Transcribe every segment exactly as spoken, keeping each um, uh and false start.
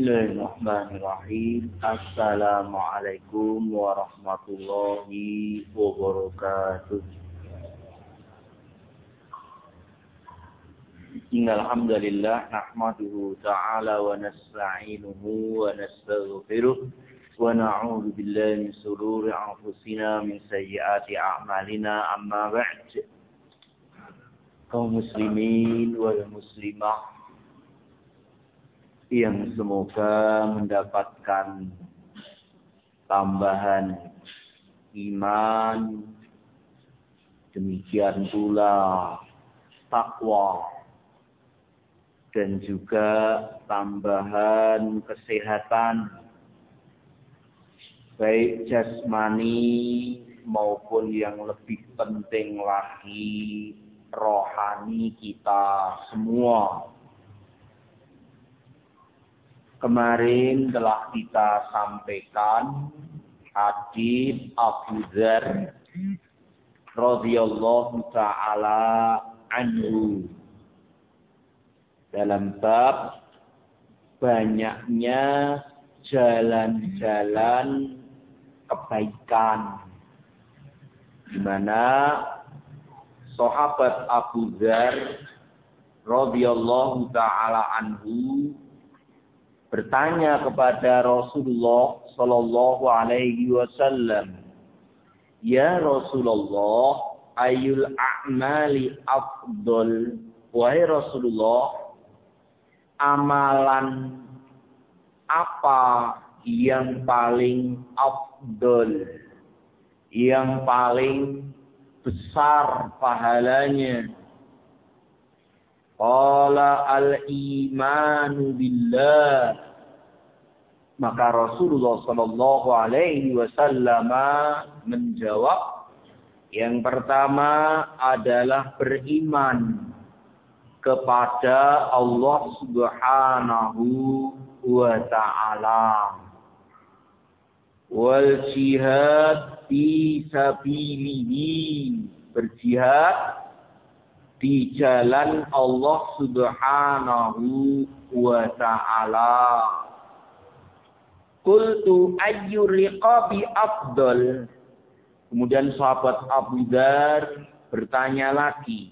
Bismillahirrahmanirrahim. Assalamualaikum warahmatullahi wabarakatuh. Innal hamdalillah nahmaduhu ta'ala wa nasta'inuhu wa nastaghfiruh wa na'udzu billahi min shururi anfusina min sayyiati a'malina amma ba'd. Kaum muslimin wal muslimah yang semoga mendapatkan tambahan iman, demikian pula takwa, dan juga tambahan kesehatan baik jasmani maupun yang lebih penting lagi rohani kita semua. Kemarin telah kita sampaikan hadis Abu Dzar radhiyallahu taala anhu dalam bab banyaknya jalan-jalan kebaikan, di mana sahabat Abu Dzar radhiyallahu taala anhu bertanya kepada Rasulullah sallallahu alaihi wasallam, "Ya Rasulullah, ayyul a'mali afdal?" Wahai Rasulullah, amalan apa yang paling afdal, yang paling besar pahalanya? Qala al-imanu billah. Maka Rasulullah sallallahu alaihi wasallam menjawab, yang pertama adalah beriman kepada Allah Subhanahu wa taala, wal jihad fi sabilihi, berjihad di jalan Allah Subhanahu wa taala. Qultu ayyu riqabi afdal. Kemudian sahabat Abu Dzar bertanya lagi,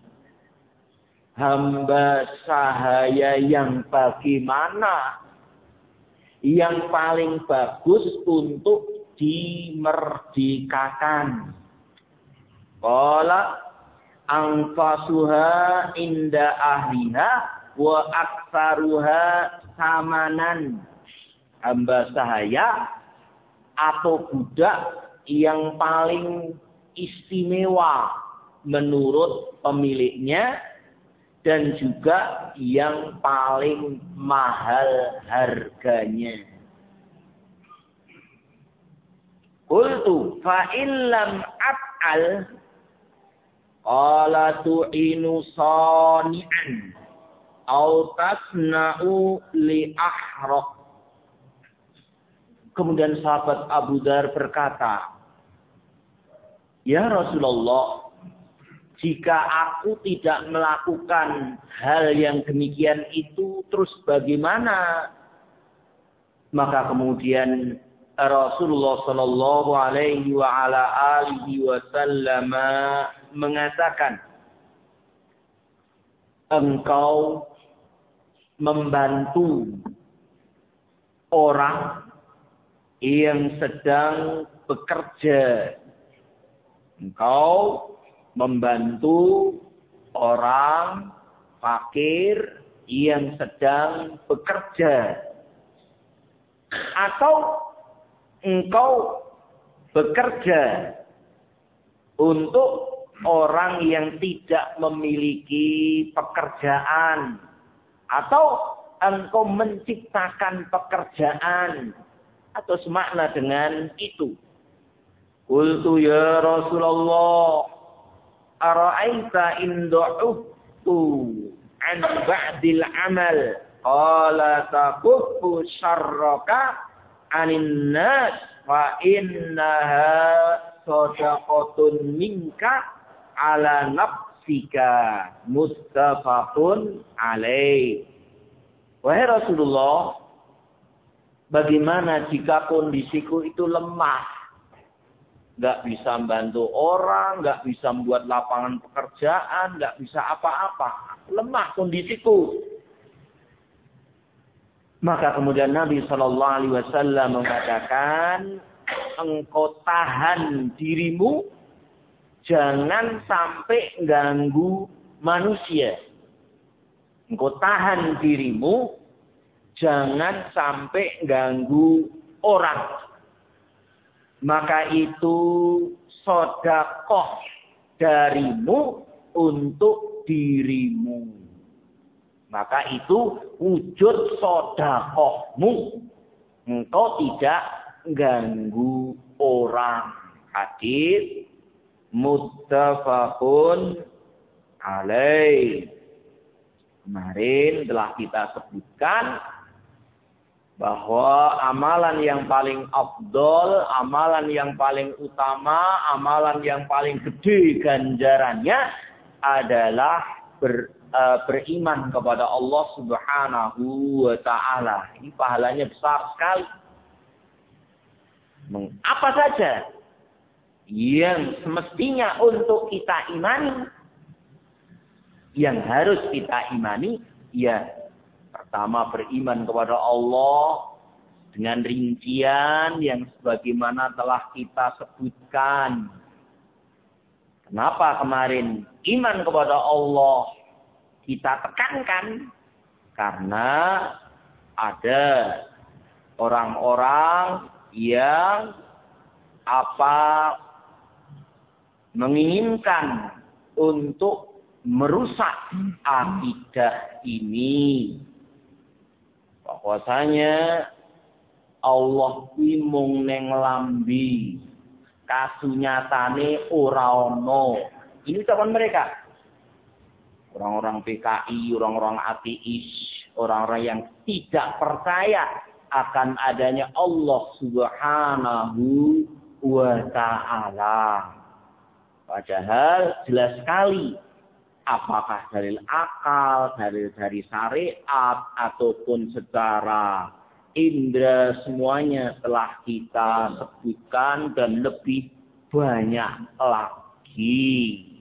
hamba sahaya yang bagaimana yang paling bagus untuk dimerdekakan? Qala angfasuha inda ahliha wa aktsaruha samanan. Hamba sahaya atau budak yang paling istimewa menurut pemiliknya dan juga yang paling mahal harganya. Qultu fa illam af'al qala tu'inu sani'an au tasna'u li ahraq. Kemudian sahabat Abu Dzar berkata, "Ya Rasulullah, jika aku tidak melakukan hal yang demikian itu, terus bagaimana?" Maka kemudian Rasulullah sallallahu alaihi wa ala alihi wasallam mengatakan, engkau membantu orang yang sedang bekerja. Engkau membantu orang fakir yang sedang bekerja. Atau engkau bekerja untuk orang yang tidak memiliki pekerjaan. Atau engkau menciptakan pekerjaan. Atau semakna dengan itu. Qultu ya Rasulullah, ara'aita in du'uftu an ba'dil amal qala takuffu syarraka anin nas fa innaha sadaqatun minka ala nafsika muttafaqun alaih. Wahai Rasulullah, Bagaimana jika kondisiku itu lemah? Nggak bisa membantu orang, nggak bisa membuat lapangan pekerjaan, nggak bisa apa-apa. Lemah kondisiku. Maka kemudian Nabi shallallahu alaihi wasallam mengatakan, engkau tahan dirimu, jangan sampai ganggu manusia. Engkau tahan dirimu, jangan sampai ganggu orang. Maka itu sedekah darimu untuk dirimu. Maka itu wujud sedekahmu. Engkau tidak ganggu orang. Hadis muttafaqun alaih. Kemarin telah kita sebutkan bahwa amalan yang paling afdol, amalan yang paling utama, amalan yang paling gede ganjarannya adalah ber, uh, beriman kepada Allah Subhanahu wa taala. Ini pahalanya besar sekali. Apa saja yang semestinya untuk kita imani, yang harus kita imani, ya pertama beriman kepada Allah dengan rincian yang sebagaimana telah kita sebutkan. Kenapa kemarin iman kepada Allah kita tekankan? Karena ada orang-orang yang apa menginginkan untuk merusak akidah ini. Bahwasanya Allah kuwi mung ning lambi, kasunyatane ora ono. Ini ucapan mereka. Orang-orang P K I, orang-orang ateis, orang-orang yang tidak percaya akan adanya Allah Subhanahu wa taala. Padahal jelas sekali, apakah dalil akal, dalil dari syariat, ataupun secara indera, semuanya telah kita sebutkan dan lebih banyak lagi.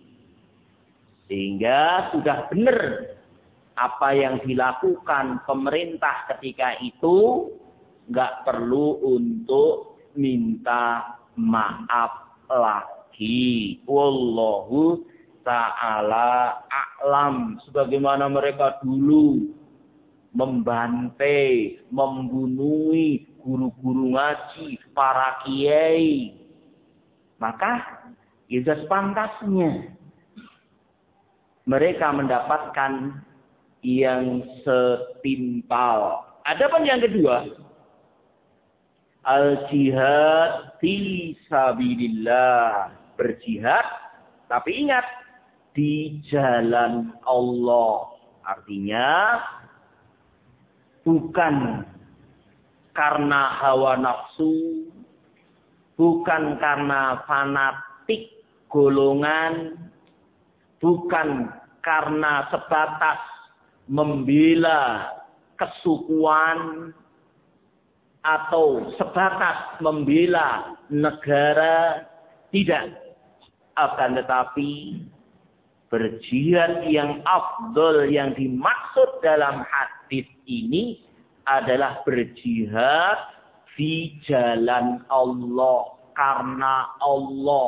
Sehingga sudah benar apa yang dilakukan pemerintah ketika itu, nggak perlu untuk minta maaf lagi. Wallahu ta'ala a'lam. Sebagaimana mereka dulu membantai, membunuhi guru-guru ngaji, para kiai. Maka ya sudah sepantasnya mereka mendapatkan yang setimpal. Adapun yang kedua, al-jihad fi sabilillah. Berjihad, tapi ingat, di jalan Allah. Artinya bukan karena hawa nafsu, bukan karena fanatik golongan, bukan karena sebatas membela kesukuan atau sebatas membela negara, tidak. Akan tetapi berjihad yang afdol yang dimaksud dalam hadis ini adalah berjihad di jalan Allah, karena Allah.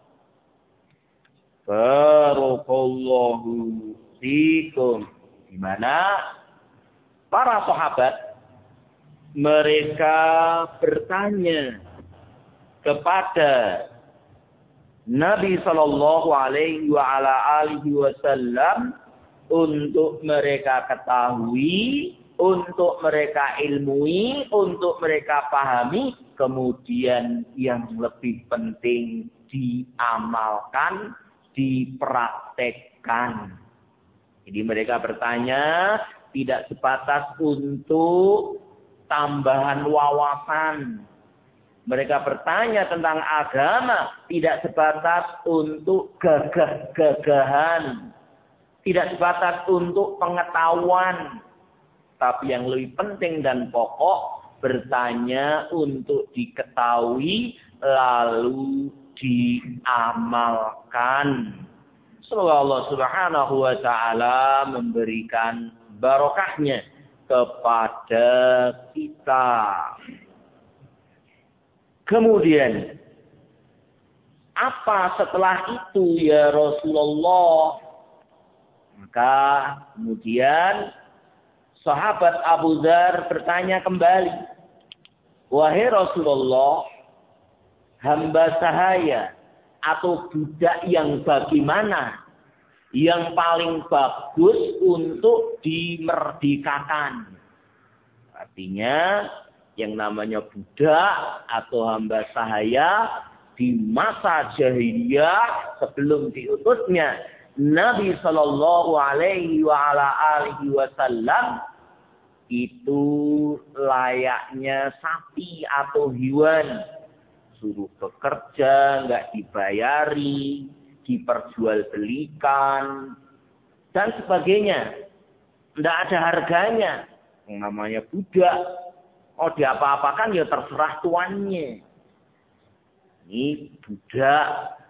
Barakallahu fikum. Di mana para sahabat mereka bertanya kepada Nabi sallallahu alaihi wa ala alihi wasallam untuk mereka ketahui, untuk mereka ilmui, untuk mereka pahami, kemudian yang lebih penting diamalkan, dipraktekkan. Jadi mereka bertanya tidak sebatas untuk tambahan wawasan. Mereka bertanya tentang agama tidak sebatas untuk gagah-gagahan, tidak sebatas untuk pengetahuan, tapi yang lebih penting dan pokok bertanya untuk diketahui lalu diamalkan. Semoga Allah Subhanahu wa taala memberikan barokahnya kepada kita. Kemudian, apa setelah itu ya Rasulullah? Maka kemudian sahabat Abu Dzar bertanya kembali, wahai Rasulullah, hamba sahaya atau budak yang bagaimana yang paling bagus untuk dimerdekakan? Artinya yang namanya budak atau hamba sahaya di masa jahiliyah sebelum diutusnya Nabi Shallallahu Alaihi Wasallam itu layaknya sapi atau hewan. Suruh bekerja, nggak dibayari, diperjualbelikan, dan sebagainya. Nggak ada harganya. Yang namanya budak. Oh, diapa-apakan ya terserah tuannya. Ini budak.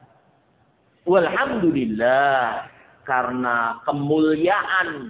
Walhamdulillah. Karena kemuliaan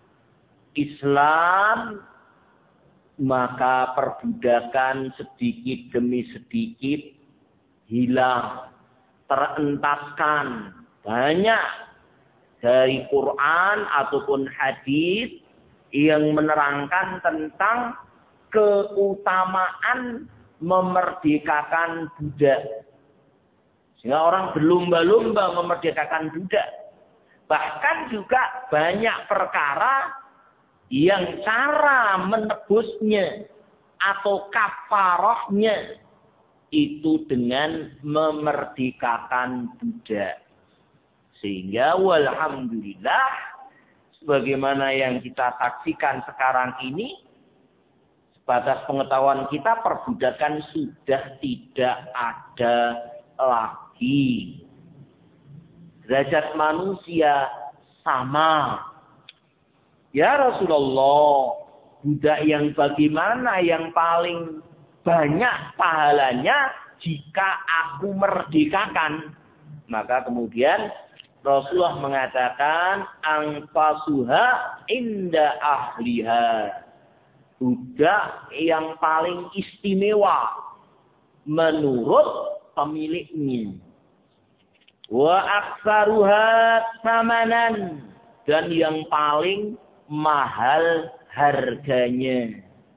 Islam, maka perbudakan sedikit demi sedikit hilang, terentaskan. Banyak dari Quran ataupun hadis yang menerangkan tentang keutamaan memerdekakan budak. Sehingga orang berlomba-lomba memerdekakan budak. Bahkan juga banyak perkara yang cara menebusnya atau kafarahnya itu dengan memerdekakan budak. Sehingga walhamdulillah sebagaimana yang kita saksikan sekarang ini, sebatas pengetahuan kita perbudakan sudah tidak ada lagi. Derajat manusia sama. Ya Rasulullah, budak yang bagaimana yang paling banyak pahalanya jika aku merdekakan? Maka kemudian Rasulullah mengatakan anfasuha inda ahliha. Budak yang paling istimewa menurut pemiliknya. Wa aktsaruha samanan, dan yang paling mahal harganya.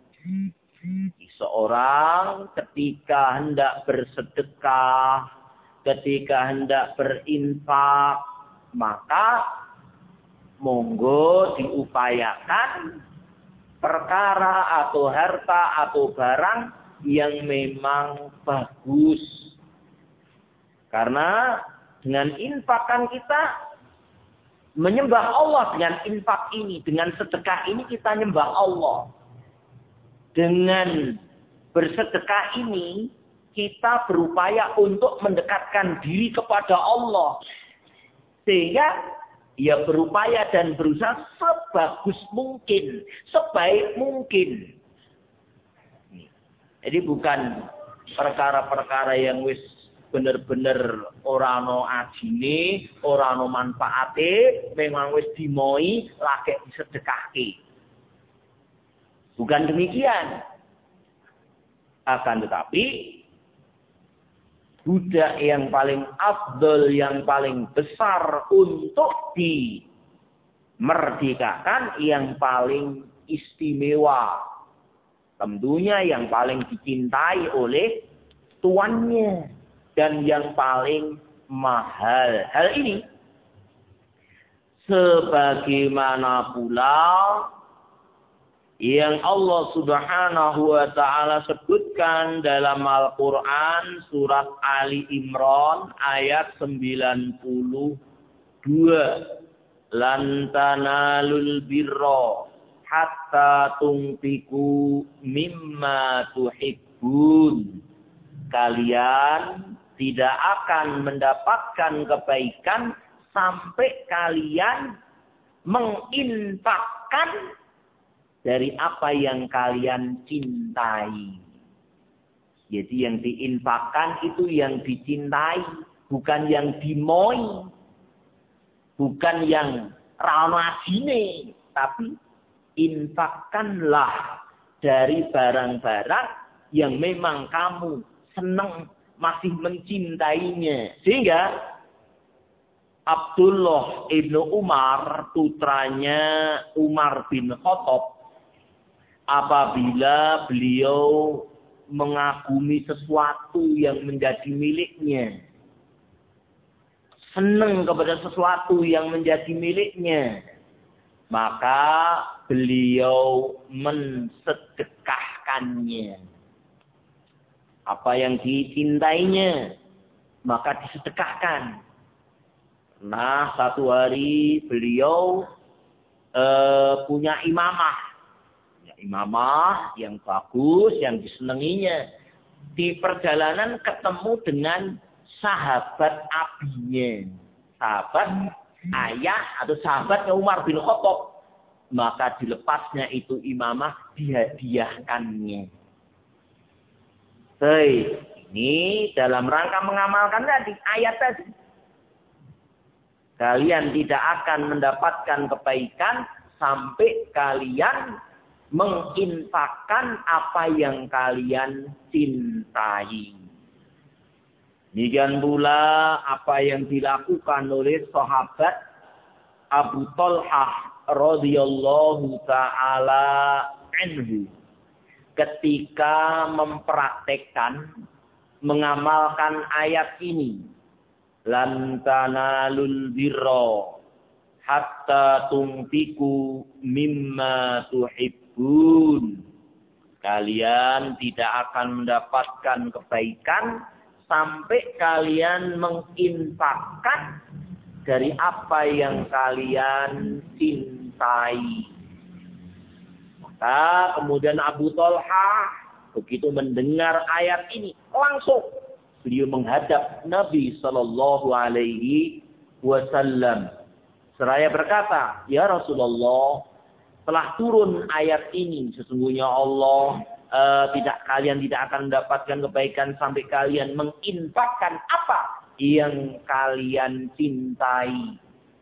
Seorang ketika hendak bersedekah, ketika hendak berinfak, maka monggo diupayakan perkara atau harta atau barang yang memang bagus. Karena dengan infakan kita menyembah Allah, dengan infak ini, dengan sedekah ini kita nyembah Allah. Dengan bersedekah ini kita berupaya untuk mendekatkan diri kepada Allah. Sehingga ya berupaya dan berusaha sebagus mungkin, sebaik mungkin. Jadi bukan perkara-perkara yang wis bener-bener ora ono ajine, ora ono manfaate, memang wis dimoi lagi disedekahke. Bukan demikian. Akan tetapi budak yang paling afdol, yang paling besar untuk dimerdekakan, yang paling istimewa. Tentunya yang paling dicintai oleh tuannya. Dan yang paling mahal. Hal ini sebagaimana pula yang Allah Subhanahu wa taala sebutkan dalam Al-Qur'an surat Ali Imran ayat sembilan puluh dua. Lan tanalul birra hatta tunfiqu mimma tuhibbun. Kalian tidak akan mendapatkan kebaikan sampai kalian menginfakkan dari apa yang kalian cintai. Jadi yang diinfakkan itu yang dicintai, bukan yang dimoi, bukan yang ranasine, tapi infakkanlah dari barang-barang yang memang kamu senang, masih mencintainya. Sehingga Abdullah ibnu Umar, putranya Umar bin Khattab, apabila beliau mengagumi sesuatu yang menjadi miliknya, senang kepada sesuatu yang menjadi miliknya, maka beliau mensedekahkannya. Apa yang dicintainya, maka disedekahkan. Nah, satu hari beliau uh, punya imamah. Imamah yang bagus, yang disenanginya. Di perjalanan ketemu dengan sahabat abinya. Sahabat ayah atau sahabatnya Umar bin Khattab. Maka dilepasnya itu imamah, dihadiahkannya. Hei, ini dalam rangka mengamalkan tadi, ayat tadi. Kalian tidak akan mendapatkan kebaikan sampai kalian menginfakkan apa yang kalian cintai. Demikian pula apa yang dilakukan oleh sahabat Abu Talhah radhiyallahu taala anhu ketika mempraktekkan, mengamalkan ayat ini. Lan tanalul birra hatta tunfiqu mimma tuhibbun. Bun, kalian tidak akan mendapatkan kebaikan sampai kalian menginfakkan dari apa yang kalian cintai. Maka kemudian Abu Talhah begitu mendengar ayat ini, langsung beliau menghadap Nabi Sallallahu Alaihi Wasallam. Seraya berkata, ya Rasulullah, telah turun ayat ini, sesungguhnya Allah uh, tidak kalian tidak akan mendapatkan kebaikan sampai kalian menginfakkan apa yang kalian cintai.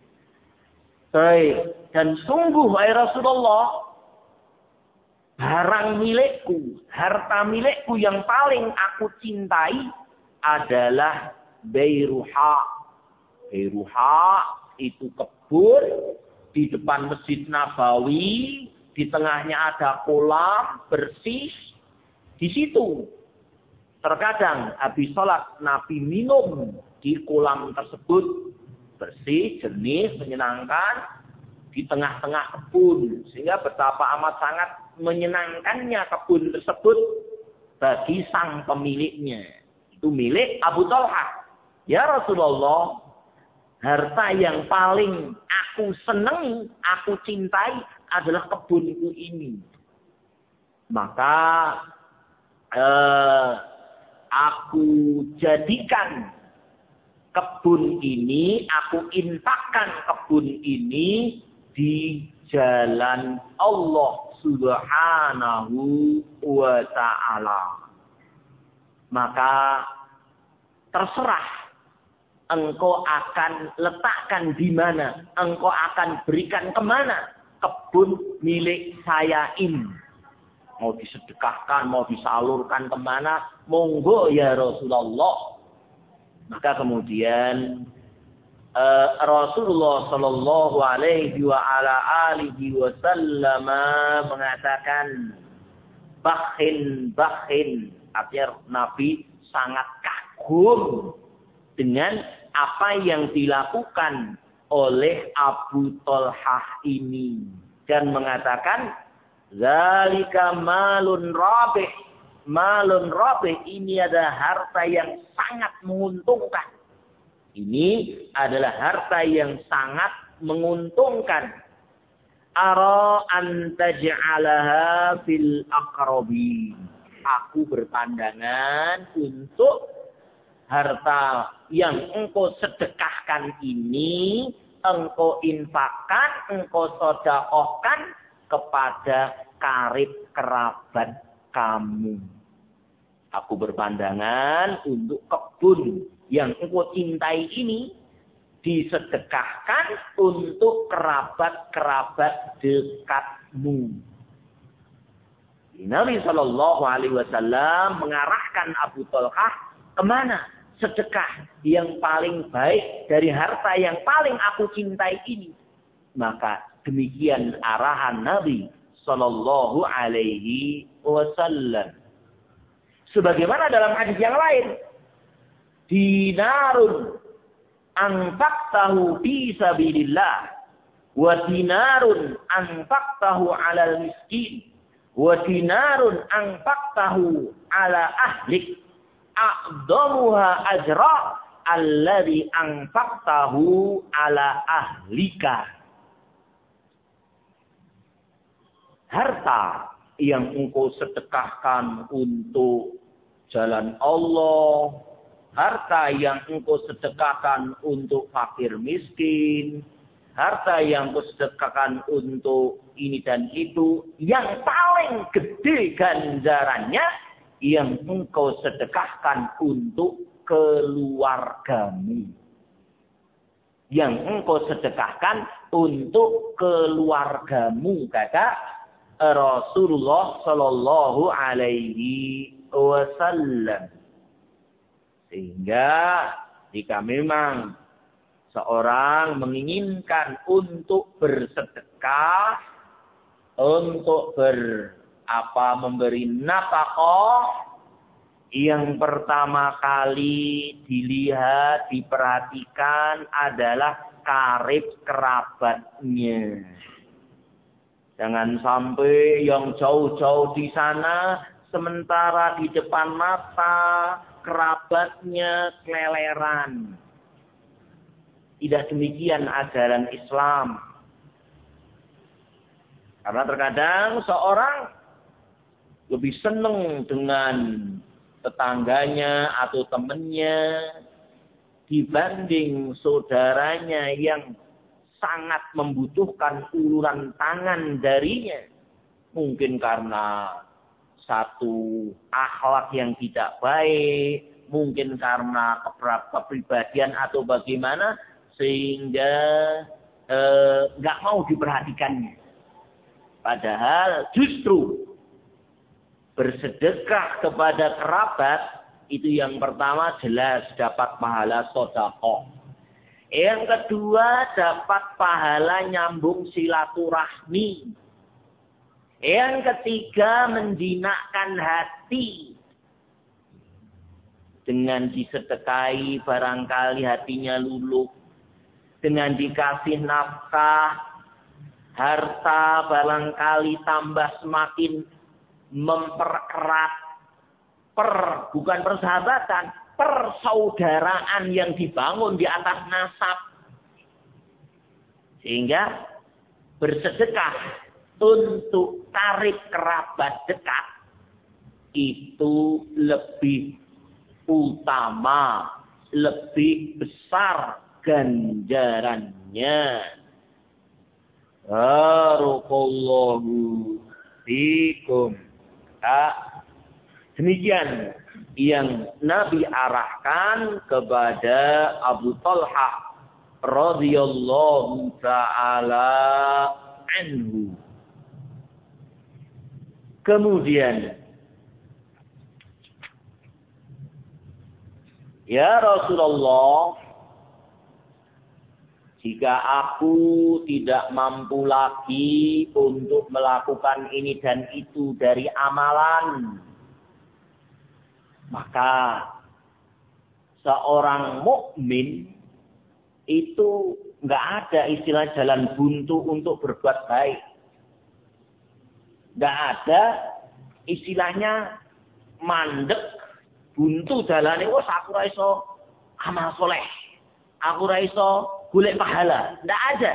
Baik, dan sungguh wahai Rasulullah, barang milikku, harta milikku yang paling aku cintai adalah Bairuha. Bairuha itu kebun di depan Masjid Nabawi, di tengahnya ada kolam bersih. Di situ terkadang habis sholat Nabi minum di kolam tersebut, bersih, jernih, menyenangkan, di tengah-tengah kebun. Sehingga betapa amat sangat menyenangkannya kebun tersebut bagi sang pemiliknya. Itu milik Abu Talhah. Ya Rasulullah, harta yang paling aku senangi, aku cintai adalah kebunku ini. Maka eh, aku jadikan kebun ini, aku infakkan kebun ini di jalan Allah Subhanahu wa ta'ala. Maka terserah engkau akan letakkan di mana, engkau akan berikan kemana kebun milik saya ini. Mau disedekahkan, mau disalurkan kemana, monggo ya Rasulullah. Maka kemudian uh, Rasulullah Sallallahu Alaihi wa ala alihi Wasallam mengatakan, bakhin, bakhin. Artinya Nabi sangat kagum dengan apa yang dilakukan oleh Abu Talhah ini. Dan mengatakan, zalika malun rabih. Malun rabih ini adalah harta yang sangat menguntungkan. Ini adalah harta yang sangat menguntungkan. Ara an taj'alaha fil aqrabi. Aku berpandangan untuk harta yang engkau sedekahkan ini, engkau infakkan, engkau sedekahkan kepada karib kerabat kamu. Aku berpandangan untuk kebun yang engkau cintai ini disedekahkan untuk kerabat-kerabat dekatmu. Nabi Shallallahu Alaihi Wasallam mengarahkan Abu Thalhah kemana? Sedekah yang paling baik dari harta yang paling aku cintai ini. Maka demikian arahan Nabi Shallallahu Alaihi Wasallam. Sebagaimana dalam hadis yang lain, dinarun anfaqtahu fi sabilillah wa dinarun anfaqtahu 'alal miskin wa dinarun anfaqtahu 'ala ahlik a'dhamuha ajra alladhi anfaqtahu 'ala ahlika. Harta yang engkau sedekahkan untuk jalan Allah, harta yang engkau sedekahkan untuk fakir miskin, harta yang engkau sedekahkan untuk ini dan itu, yang paling gede ganjarannya yang engkau sedekahkan untuk keluargamu. Yang engkau sedekahkan untuk keluargamu, kata Rasulullah Sallallahu Alaihi Wasallam. Sehingga jika memang seorang menginginkan untuk bersedekah, untuk ber apa memberi nafkah, yang pertama kali dilihat, diperhatikan adalah karib kerabatnya. Jangan sampai yang jauh-jauh di sana, sementara di depan mata kerabatnya keleleran. Tidak demikian ajaran Islam. Karena terkadang seorang lebih senang dengan tetangganya atau temannya dibanding saudaranya yang sangat membutuhkan uluran tangan darinya. Mungkin karena satu akhlak yang tidak baik, mungkin karena kepribadian atau bagaimana, sehingga nggak eh, mau diperhatikannya. Padahal justru bersedekah kepada kerabat itu yang pertama jelas dapat pahala sedekah. Yang kedua dapat pahala nyambung silaturahmi. Yang ketiga menjinakkan hati. Dengan disedekahi barangkali hatinya luluh. Dengan dikasih nafkah, harta barangkali tambah semakin mempererat per bukan persahabatan, persaudaraan yang dibangun di atas nasab. Sehingga bersedekah untuk karib kerabat dekat itu lebih utama, lebih besar ganjarannya. Barakallahu fikum. Nah, demikian yang Nabi arahkan kepada Abu Thalhah radhiyallahu ta'ala anhu. Kemudian, ya Rasulullah, jika aku tidak mampu lagi untuk melakukan ini dan itu dari amalan, maka seorang mukmin itu nggak ada istilah jalan buntu untuk berbuat baik. Nggak ada istilahnya mandek, buntu jalane, oh aku ra iso amal soleh, aku ra iso golek pahala. Nggak ada.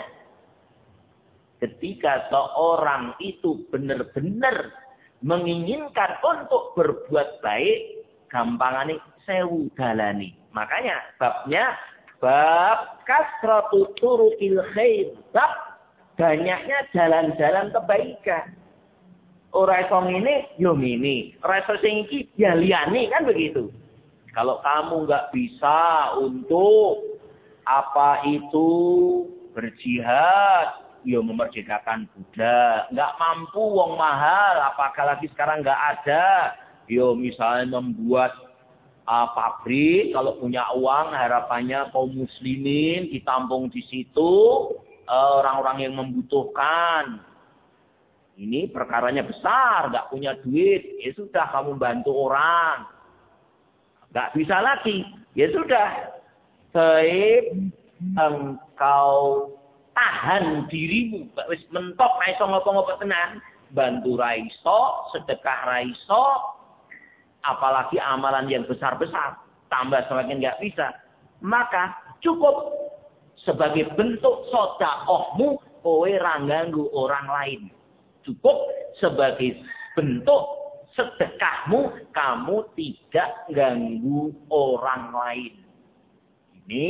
Ketika seorang itu benar-benar menginginkan untuk berbuat baik, gampangane sewu dalane. Makanya babnya bab kasratu turukil khair, bab banyaknya jalan-jalan kebaikan. Ora iso ngene, yo ngene. Ora iso sing iki, ya liyane, kan begitu. Kalau kamu nggak bisa untuk apa itu berjihad, yo memerdekakan budak. Nggak mampu, wong mahal, apalagi sekarang nggak ada. Yo misalnya membuat uh, pabrik, kalau punya uang harapannya kaum muslimin ditampung di situ uh, orang-orang yang membutuhkan. Ini perkaranya besar, nggak punya duit, ya sudah kamu bantu orang. Nggak bisa lagi, ya sudah. Baik engkau tahan dirimu, wis mentok raiso ngopo-ngopo tenan, bantu raiso, sedekah raiso, apalagi amalan yang besar-besar, tambah semakin nggak bisa, maka cukup sebagai bentuk sedekahmu kowe ra ganggu orang lain. Cukup sebagai bentuk sedekahmu kamu tidak ganggu orang lain. Ini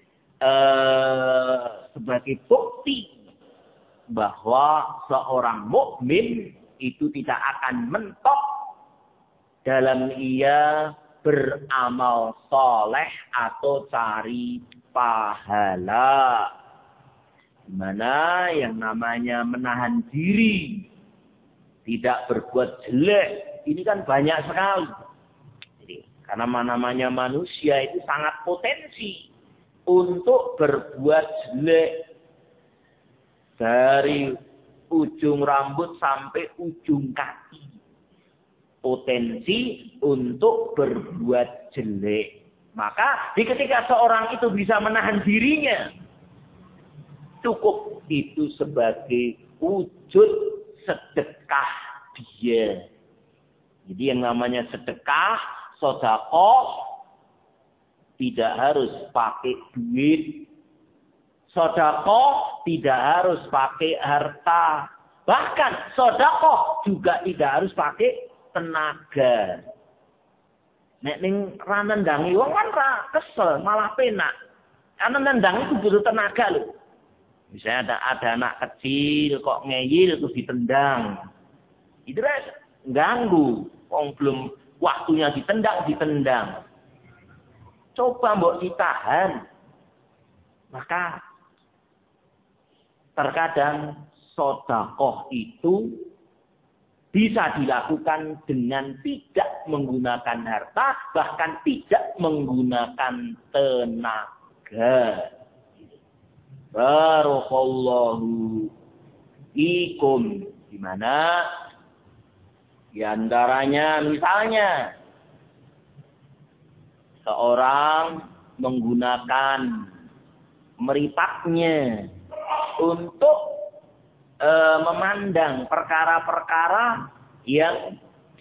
eh, sebagai bukti bahwa seorang mukmin itu tidak akan mentok dalam ia beramal soleh atau cari pahala. Dimana yang namanya menahan diri, tidak berbuat jelek, ini kan banyak sekali. Jadi, karena namanya manusia itu sangat potensi untuk berbuat jelek. Dari ujung rambut sampai ujung kaki. Potensi untuk berbuat jelek. Maka di ketika seorang itu bisa menahan dirinya, cukup itu sebagai wujud sedekah dia. Jadi yang namanya sedekah, sedekah, tidak harus pakai duit. Sedekah tidak harus pakai harta. Bahkan sedekah juga tidak harus pakai tenaga. Nek ning ra nendangi wong kan ra kesel, malah penak. Karena nendang itu butuh tenaga loh. Misalnya ada, ada anak kecil kok ngeyel terus ditendang. Itu kan ganggu. Wong belum waktunya ditendang, ditendang. Coba mbok ditahan. Maka terkadang sedekah itu bisa dilakukan dengan tidak menggunakan harta, bahkan tidak menggunakan tenaga. Barakallahu ikum. Di mana di antaranya misalnya seorang menggunakan meripatnya untuk e, memandang perkara-perkara yang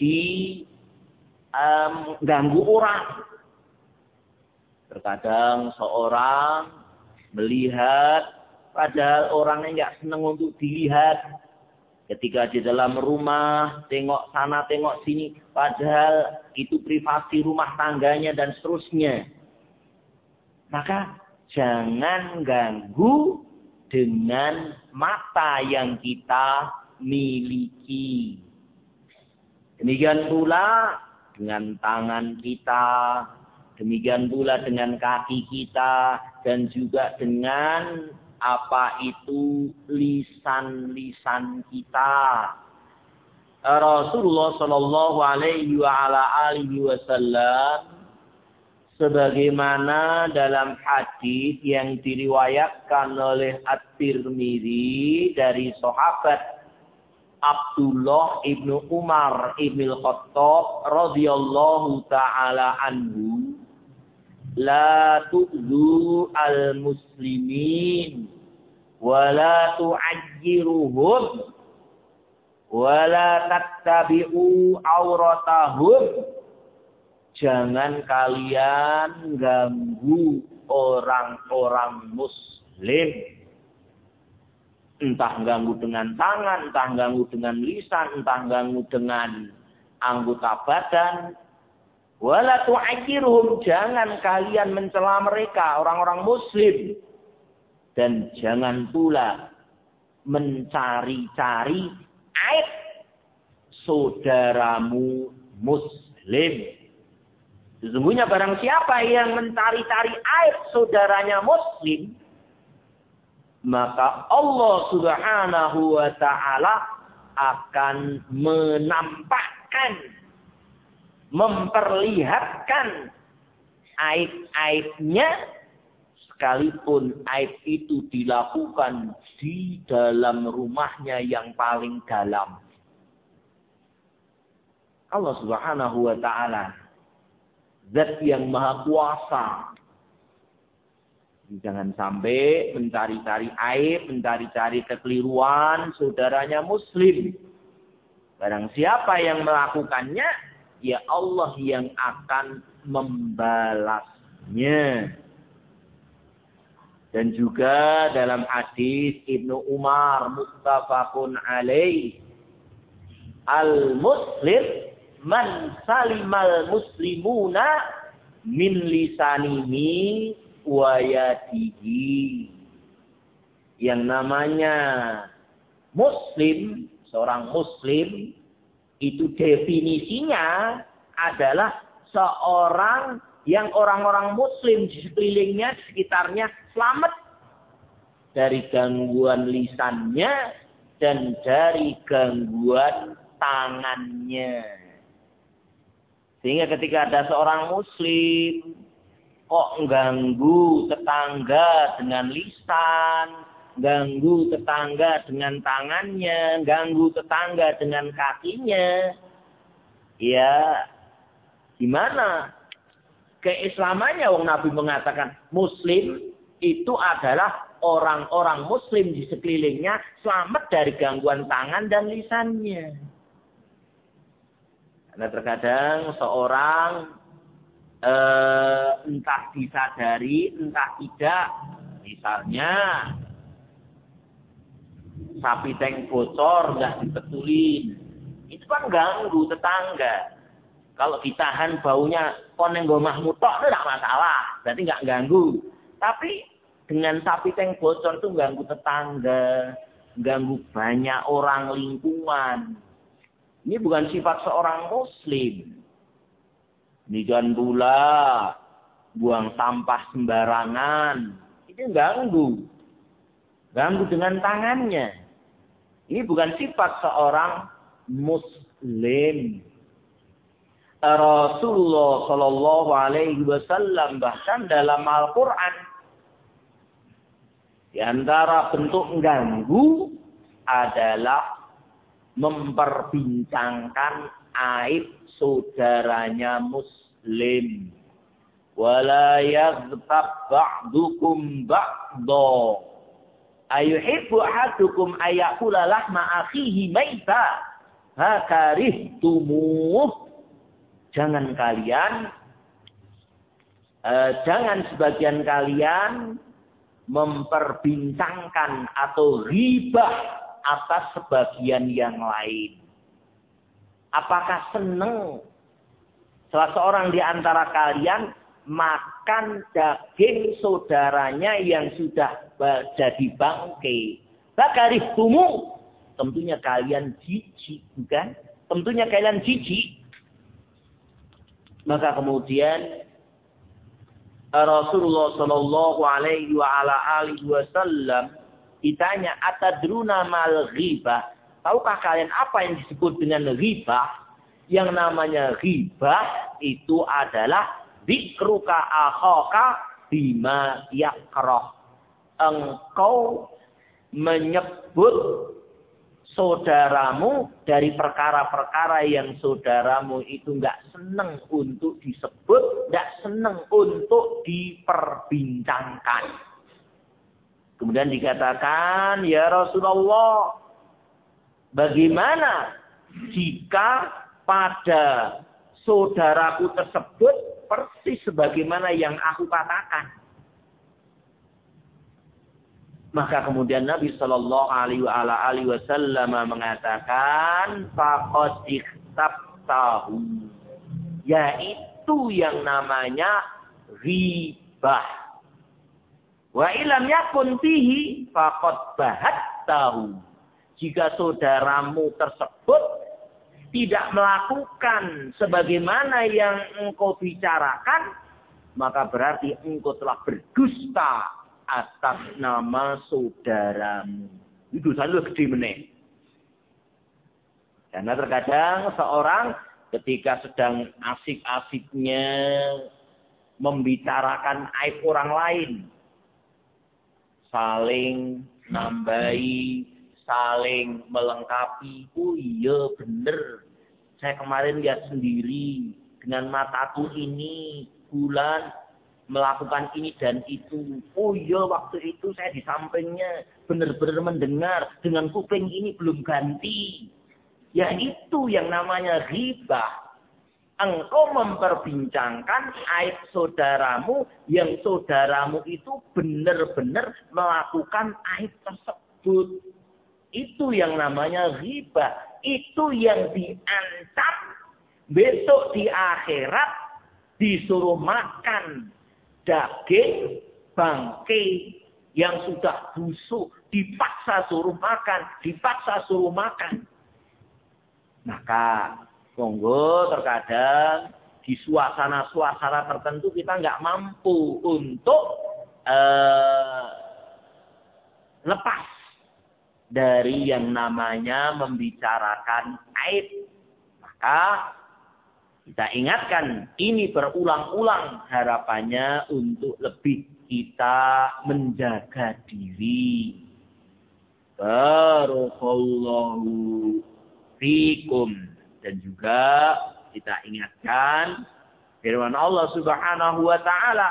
diganggu orang. Terkadang seorang melihat padahal orangnya nggak senang untuk dilihat. Ketika di dalam rumah, tengok sana, tengok sini. Padahal itu privasi rumah tangganya dan seterusnya. Maka jangan ganggu dengan mata yang kita miliki. Demikian pula dengan tangan kita. Demikian pula dengan kaki kita. Dan juga dengan apa itu lisan-lisan kita. Rasulullah Shallallahu Alaihi Wasallam sebagaimana dalam hadis yang diriwayatkan oleh At-Tirmidzi dari sahabat Abdullah ibnu Umar ibnu Khattab radhiyallahu taala anhu, la tu'zu al-muslimin wa la tu'ajjiruhum wa la tattabi'u auratahum. Jangan kalian ganggu orang-orang muslim. Entah ganggu dengan tangan, entah ganggu dengan lisan, entah ganggu dengan anggota badan. Wala tu'akiruhum, jangan kalian mencela mereka, orang-orang muslim. Dan jangan pula mencari-cari aib saudaramu muslim. Sesungguhnya barang siapa yang mencari-cari aib saudaranya muslim, maka Allah Subhanahu wa ta'ala akan menampakkan, memperlihatkan aib-aibnya, sekalipun aib itu dilakukan di dalam rumahnya yang paling dalam. Allah Subhanahu wa ta'ala, zat yang maha kuasa. Jangan sampai mencari-cari aib, mencari-cari kekeliruan saudaranya muslim. Barang siapa yang melakukannya, ya Allah yang akan membalasnya. Dan juga dalam hadis Ibnu Umar muttafaqun alaih, al-muslim man salimal muslimuna min lisanihi wa yadihi. Yang namanya muslim, seorang muslim, itu definisinya adalah seorang yang orang-orang muslim di sekelilingnya, di sekitarnya selamat dari gangguan lisannya dan dari gangguan tangannya. Sehingga ketika ada seorang muslim kok ganggu tetangga dengan lisan, ganggu tetangga dengan tangannya, ganggu tetangga dengan kakinya, ya gimana keislamannya? Wong Nabi mengatakan muslim itu adalah orang-orang muslim di sekelilingnya selamat dari gangguan tangan dan lisannya. Karena terkadang seorang eh, entah disadari, entah tidak, misalnya sapi tank bocor nggak dibetulin, itu kan ganggu tetangga. Kalau ditahan baunya koneng gomah mutok itu tidak masalah, berarti nggak ganggu. Tapi dengan sapi tank bocor itu ganggu tetangga, ganggu banyak orang lingkungan. Ini bukan sifat seorang muslim. Ini jangan pula buang sampah sembarangan. Itu ganggu. Ganggu dengan tangannya. Ini bukan sifat seorang muslim. Rasulullah Shallallahu Alaihi Wasallam bahkan dalam Al-Quran, di antara bentuk ganggu adalah memperbincangkan aib saudaranya muslim. Wala yaghtab ba'dukum ba'dha. Ayuhibbu ahadukum ayakula lahma akhihi maita hakarihtumuh. Jangan kalian eh, jangan sebagian kalian memperbincangkan atau ghibah atas sebagian yang lain. Apakah senang salah seorang di antara kalian makan daging saudaranya yang sudah jadi bangkai? Bakarihtumu, tentunya kalian jijik, bukan? Tentunya kalian jijik. Maka kemudian Rasulullah Shallallahu Alaihi wa ala alihi Wasallam ditanya, atadruna mal ghibah? Tahukah kalian apa yang disebut dengan ghibah? Yang namanya ghibah itu adalah dzikruka akhaka bima yakrah. Engkau menyebut saudaramu dari perkara-perkara yang saudaramu itu enggak senang untuk disebut, enggak senang untuk diperbincangkan. Kemudian dikatakan, ya Rasulullah, bagaimana jika pada saudaraku tersebut persis sebagaimana yang aku katakan? Maka kemudian Nabi Shallallahu Alaihi Wasallam mengatakan, faqad ikhtabtahu, yaitu yang namanya ghibah. Wa ilam yakun fihi faqad bahatta asabtahu. Jika saudaramu tersebut tidak melakukan sebagaimana yang engkau bicarakan, maka berarti engkau telah berdusta atas nama saudaramu. Itu selalu gede meneh. Karena terkadang seorang ketika sedang asik-asiknya membicarakan aib orang lain, saling nambahi, saling melengkapi. Oh iya bener, saya kemarin lihat sendiri dengan mataku ini bulan melakukan ini dan itu. Oh iya waktu itu saya di sampingnya benar-benar mendengar dengan kuping ini belum ganti. Ya itu yang namanya ghibah. Engkau memperbincangkan aib saudaramu yang saudaramu itu benar-benar melakukan aib tersebut. Itu yang namanya ghibah. Itu yang diancam besok di akhirat disuruh makan daging bangkai yang sudah busuk, dipaksa suruh makan, dipaksa suruh makan. Maka, monggo terkadang di suasana-suasana tertentu kita nggak mampu untuk uh, lepas dari yang namanya membicarakan aib. Maka kita ingatkan, ini berulang-ulang harapannya untuk lebih kita menjaga diri. Barakallahu fikum. Dan juga kita ingatkan firman Allah Subhanahu wa taala,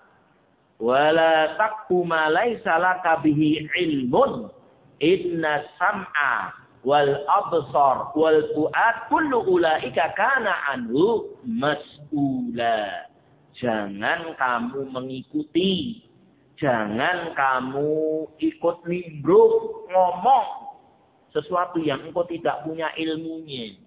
"Wala taqfu ma laysa laka bihi ilmun, inna sam'a wal absar wal fu'ad kullu ulaika kana anhu mas'ula." Jangan kamu mengikuti, jangan kamu ikut nimbrung ngomong sesuatu yang engkau tidak punya ilmunya.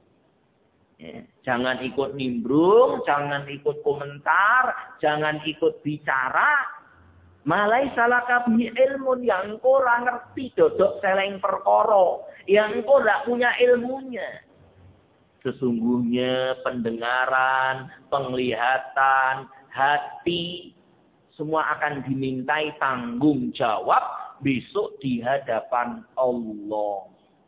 Ya, jangan ikut nimbrung, jangan ikut komentar, jangan ikut bicara. Malai salah kabi ilmu yang engkau ora ngerti dodok seleng perkara, yang engkau tidak punya ilmunya. Sesungguhnya pendengaran, penglihatan, hati semua akan dimintai tanggung jawab besok di hadapan Allah.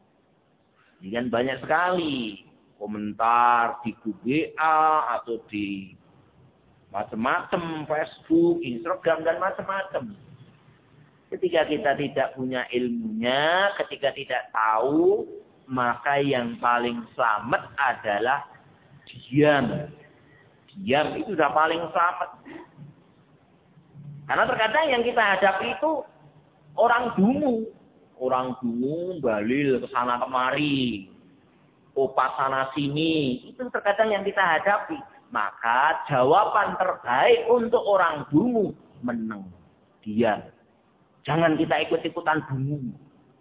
Ini kan banyak sekali komentar di grup W A atau di macam-macam Facebook, Instagram dan macam-macam. Ketika kita tidak punya ilmunya, ketika tidak tahu, maka yang paling selamat adalah diam. Diam itu sudah paling selamat. Karena terkadang yang kita hadapi itu orang dungu, orang dungu balil ke sana kemari, opa sana sini, itu terkadang yang kita hadapi. Maka jawaban terbaik untuk orang dungu meneng, diam. Jangan kita ikut-ikutan dungu.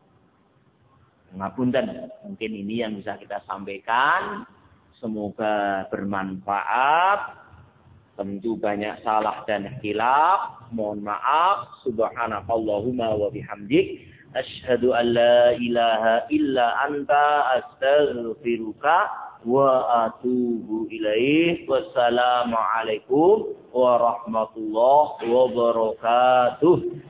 Ngapunten, mungkin ini yang bisa kita sampaikan. Semoga bermanfaat. Tentu banyak salah dan khilaf. Mohon maaf. Subhanakallahumma wa bihamdik. Asyhadu an la ilaha illa anta astaghfiruka wa atubu ilaih. Wassalamualaikum warahmatullahi wabarakatuh.